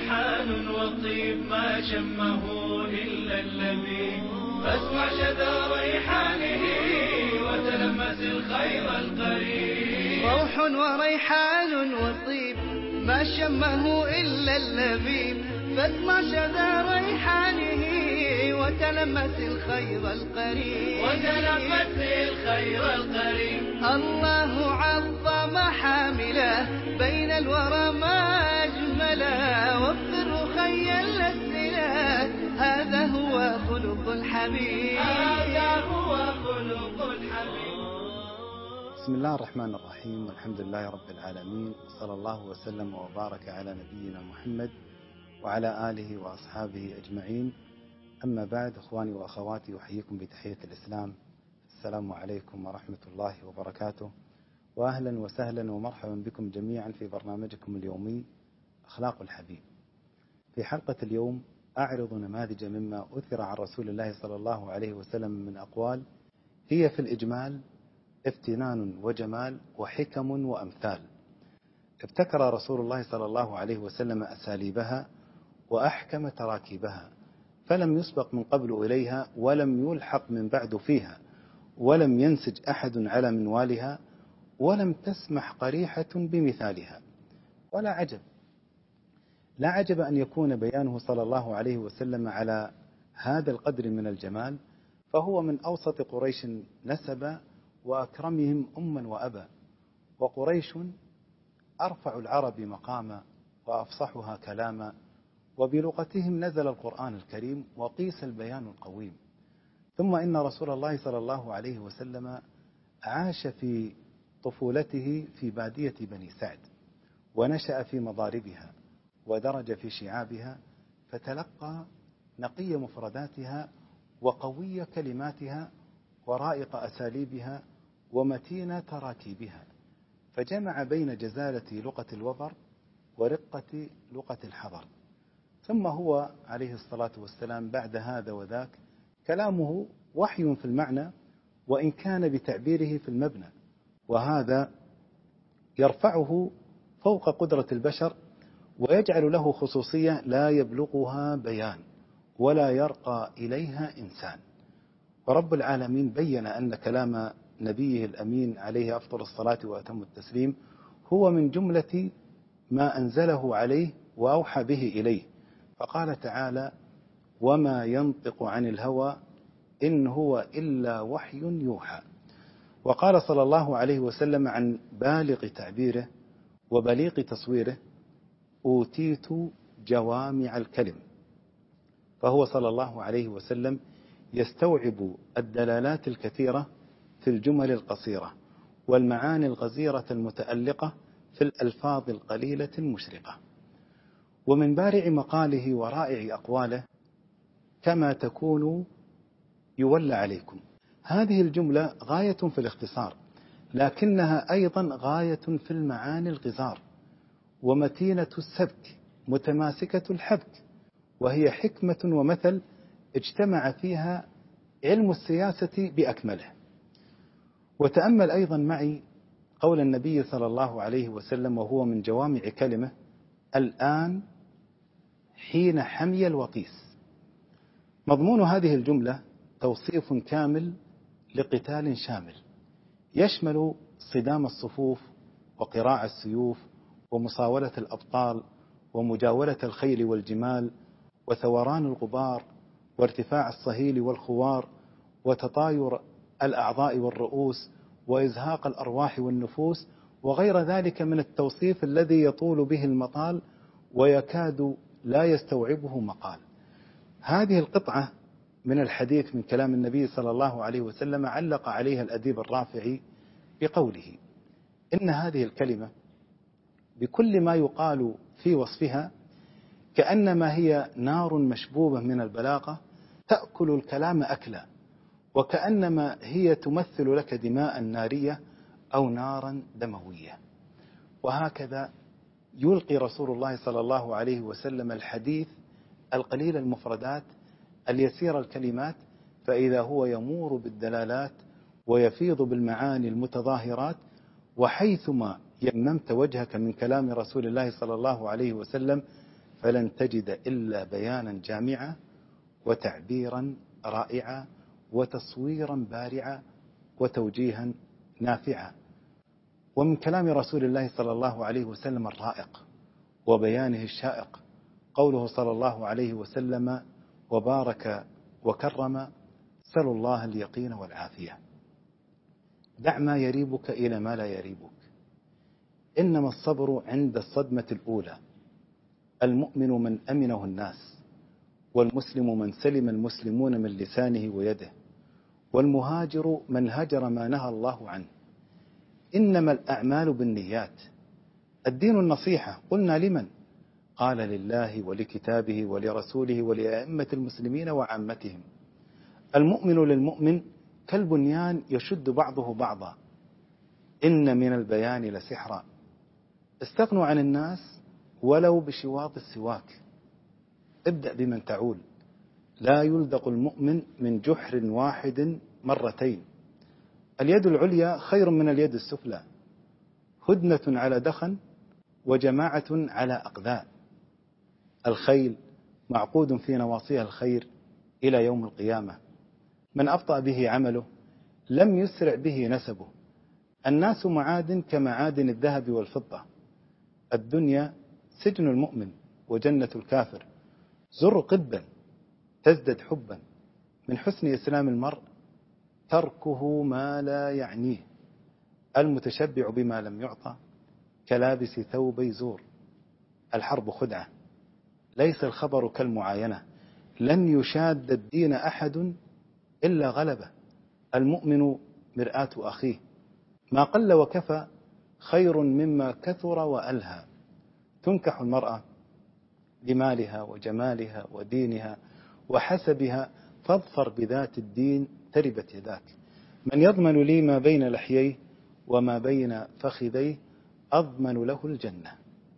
وريحان وطيب ما شمه إلا اللبيب، فاسمع شذا ريحانه وتلمس الخير القريب. روح وريحان وطيب ما شمه إلا اللبيب، فاسمع شذا ريحانه وتلمس الخير القريب. الله عظم حامله بين الورى ما أجمله، وفر خيا للسلاح هذا هو خلق الحبيب. بسم الله الرحمن الرحيم، والحمد لله رب العالمين، صلى الله وسلم وبارك على نبينا محمد وعلى آله وأصحابه أجمعين. أما بعد، أخواني وأخواتي، أحييكم بتحية الإسلام. السلام عليكم ورحمة الله وبركاته، وأهلا وسهلا ومرحبا بكم جميعا في برنامجكم اليومي أخلاق الحبيب. في حلقة اليوم أعرض نماذج مما أثر عن رسول الله صلى الله عليه وسلم من أقوال هي في الإجمال افتنان وجمال وحكم وأمثال. ابتكر رسول الله صلى الله عليه وسلم أساليبها وأحكم تراكيبها، فلم يسبق من قبل إليها ولم يلحق من بعد فيها، ولم ينسج أحد على منوالها، ولم تسمح قريحة بمثالها. ولا عجب، لا عجب أن يكون بيانه صلى الله عليه وسلم على هذا القدر من الجمال، فهو من أوسط قريش نسبا وأكرمهم أما وأبا، وقريش أرفع العرب مقاما وأفصحها كلاما، وبلغتهم نزل القرآن الكريم وقيس البيان القويم. ثم إن رسول الله صلى الله عليه وسلم عاش في طفولته في بادية بني سعد، ونشأ في مضاربها ودرج في شعابها، فتلقى نقي مفرداتها وقوي كلماتها ورائق أساليبها ومتين تراكيبها، فجمع بين جزالة لغة الوبر ورقة لغة الحضر. ثم هو عليه الصلاة والسلام بعد هذا وذاك كلامه وحي في المعنى وإن كان بتعبيره في المبنى، وهذا يرفعه فوق قدرة البشر ويجعل له خصوصية لا يبلغها بيان ولا يرقى إليها إنسان. ورب العالمين بين أن كلام نبيه الأمين عليه أفضل الصلاة وأتم التسليم هو من جملة ما أنزله عليه وأوحى به إليه، فقال تعالى: وما ينطق عن الهوى إن هو إلا وحي يوحى. وقال صلى الله عليه وسلم عن بالغ تعبيره وبليغ تصويره: أوتيت جوامع الكلم. فهو صلى الله عليه وسلم يستوعب الدلالات الكثيرة في الجمل القصيرة والمعاني الغزيرة المتألقة في الألفاظ القليلة المشرقة. ومن بارع مقاله ورائع أقواله: كما تكونوا يولى عليكم. هذه الجملة غاية في الاختصار، لكنها أيضا غاية في المعاني الغزار، ومتينة السبك متماسكة الحبك، وهي حكمة ومثل اجتمع فيها علم السياسة بأكمله. وتأمل أيضا معي قول النبي صلى الله عليه وسلم وهو من جوامع كلمة: الآن حين حمي الوطيس. مضمون هذه الجملة توصيف كامل لقتال شامل يشمل صدام الصفوف وقراع السيوف ومصاولة الأبطال ومجاولة الخيل والجمال وثوران الغبار وارتفاع الصهيل والخوار وتطاير الأعضاء والرؤوس وإزهاق الأرواح والنفوس وغير ذلك من التوصيف الذي يطول به المطال ويكاد لا يستوعبه مقال. هذه القطعة من الحديث من كلام النبي صلى الله عليه وسلم علق عليها الأديب الرافعي بقوله: إن هذه الكلمة بكل ما يقال في وصفها كأنما هي نار مشبوبة من البلاغة تأكل الكلام أكلا، وكأنما هي تمثل لك دماء نارية أو نارا دموية. وهكذا يلقي رسول الله صلى الله عليه وسلم الحديث القليل المفردات اليسير الكلمات، فإذا هو يمور بالدلالات ويفيض بالمعاني المتظاهرات. وحيثما يممت وجهك من كلام رسول الله صلى الله عليه وسلم فلن تجد إلا بيانا جامعا وتعبيرا رائعا وتصويرا بارعا وتوجيها نافعا. ومن كلام رسول الله صلى الله عليه وسلم الرائق وبيانه الشائق قوله صلى الله عليه وسلم وبارك وكرم: سلوا الله اليقين والعافية. دع ما يريبك إلى ما لا يريبك. إنما الصبر عند الصدمة الأولى. المؤمن من أمنه الناس، والمسلم من سلم المسلمون من لسانه ويده، والمهاجر من هجر ما نهى الله عنه. إنما الأعمال بالنيات. الدين النصيحة. قلنا لمن؟ قال لله ولكتابه ولرسوله ولأئمة المسلمين وعامتهم. المؤمن للمؤمن كالبنيان يشد بعضه بعضا. إن من البيان لسحرا. استغنوا عن الناس ولو بشواط السواك. ابدأ بمن تعول. لا يلدغ المؤمن من جحر واحد مرتين. اليد العليا خير من اليد السفلى. هدنة على دخن وجماعة على أقداء. الخيل معقود في نواصيها الخير إلى يوم القيامة. من أبطأ به عمله لم يسرع به نسبه. الناس معادن كمعادن الذهب والفضة. الدنيا سجن المؤمن وجنة الكافر. زر قبا تزدد حبا. من حسن إسلام المرء تركه ما لا يعنيه. المتشبع بما لم يعطى كلابس ثوبي زور. الحرب خدعة ليس الخبر كالمعاينة. لن يشاد الدين أحد إلا غلبه. المؤمن مرآة أخيه. ما قل وكفى خير مما كثر وألهى. تنكح المرأة لمالها وجمالها ودينها وحسبها، فاظفر بذات الدين تربت يداك. من يضمن لي ما بين لحييه وما بين فخذيه أضمن له الجنة.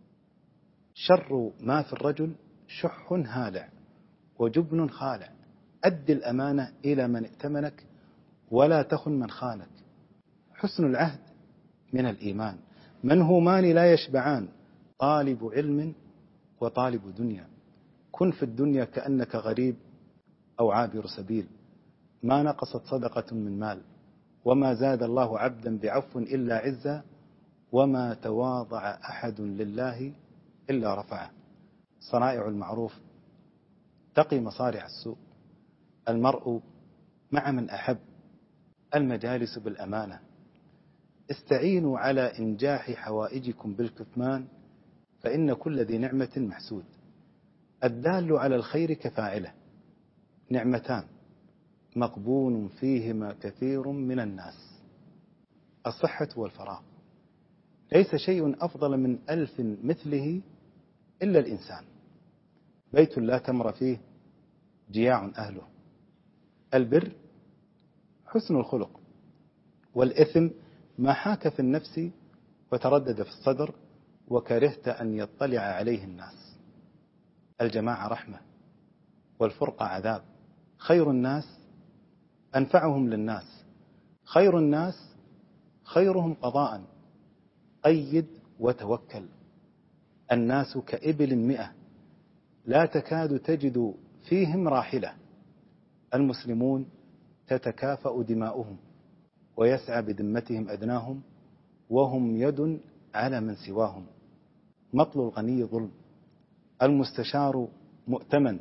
شر ما في الرجل شح هالع وجبن خالع. أد الأمانة إلى من ائتمنك ولا تخن من خانك. حسن العهد من الإيمان. منهومان لا يشبعان: طالب علم وطالب دنيا. كن في الدنيا كأنك غريب أو عابر سبيل. ما نقصت صدقة من مال، وما زاد الله عبدا بعفو إلا عزا، وما تواضع أحد لله إلا رفعه. صنائع المعروف تقي مصارع السوء. المرء مع من أحب. المجالس بالأمانة. استعينوا على إنجاح حوائجكم بالكتمان، فإن كل ذي نعمة محسود. الدال على الخير كفاعله. نعمتان مقبون فيهما كثير من الناس: الصحة والفراغ. ليس شيء أفضل من 1000 مثله إلا الإنسان. بيت لا تمر فيه جياع أهله. البر حسن الخلق. والإثم ما حاك في النفس وتردد في الصدر وكرهت أن يطلع عليه الناس. الجماعة رحمة والفرقة عذاب. خير الناس أنفعهم للناس. خير الناس خيرهم قضاء. قيد وتوكل. الناس كإبل 100 لا تكاد تجد فيهم راحلة. المسلمون تتكافأ دماؤهم ويسعى بذمتهم أدناهم، وهم يد على من سواهم. مطل الغني ظلم. المستشار مؤتمن.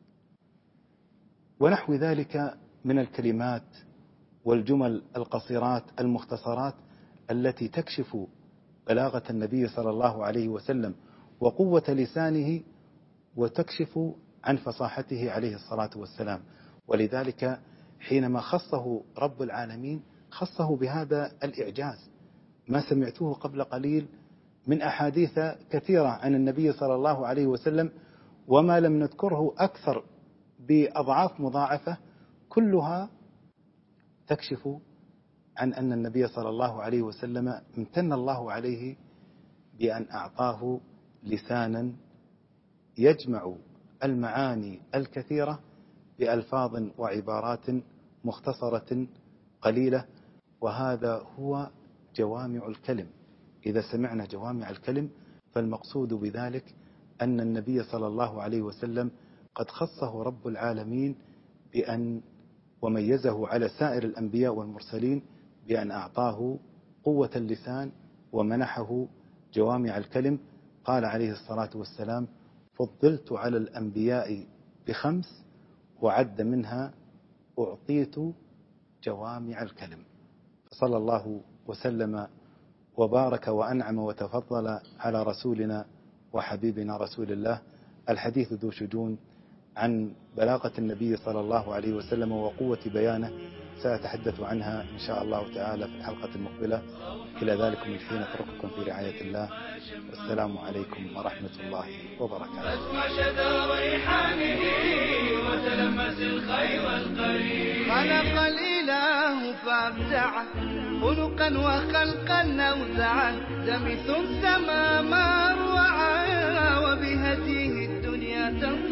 ونحو ذلك من الكلمات والجمل القصيرات المختصرات التي تكشف بلاغة النبي صلى الله عليه وسلم وقوة لسانه، وتكشف عن فصاحته عليه الصلاة والسلام. ولذلك حينما خصه رب العالمين خصه بهذا الإعجاز. ما سمعته قبل قليل من أحاديث كثيرة عن النبي صلى الله عليه وسلم، وما لم نذكره أكثر بأضعاف مضاعفة، كلها تكشف عن أن النبي صلى الله عليه وسلم امتن الله عليه بأن أعطاه لسانا يجمع المعاني الكثيرة بألفاظ وعبارات مختصرة قليلة. وهذا هو جوامع الكلم. إذا سمعنا جوامع الكلم فالمقصود بذلك أن النبي صلى الله عليه وسلم قد خصه رب العالمين بأن وميزه على سائر الأنبياء والمرسلين بأن أعطاه قوة اللسان ومنحه جوامع الكلم. قال عليه الصلاة والسلام: فضلت على الأنبياء ب5 وعد منها أعطيت جوامع الكلم. صلى الله وسلم وبارك وأنعم وتفضل على رسولنا وحبيبنا رسول الله. الحديث ذو شجون عن بلاغة النبي صلى الله عليه وسلم وقوة بيانه سأتحدث عنها إن شاء الله تعالى في الحلقة المقبلة. إلى ذلك من حين أترككم في رعاية الله، والسلام عليكم ورحمة الله وبركاته. اسمع شذا ريحانه وتلمس الخير القريب. خلق الإله فابدعه خلقا وخلقا أوزعه، دمث السما ما روعه وبهديه الدنيا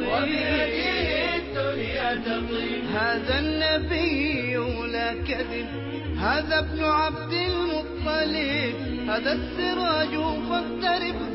تطيب. هذا النبي لا كذب، هذا ابن عبد المطلب، هذا السراج فاقترب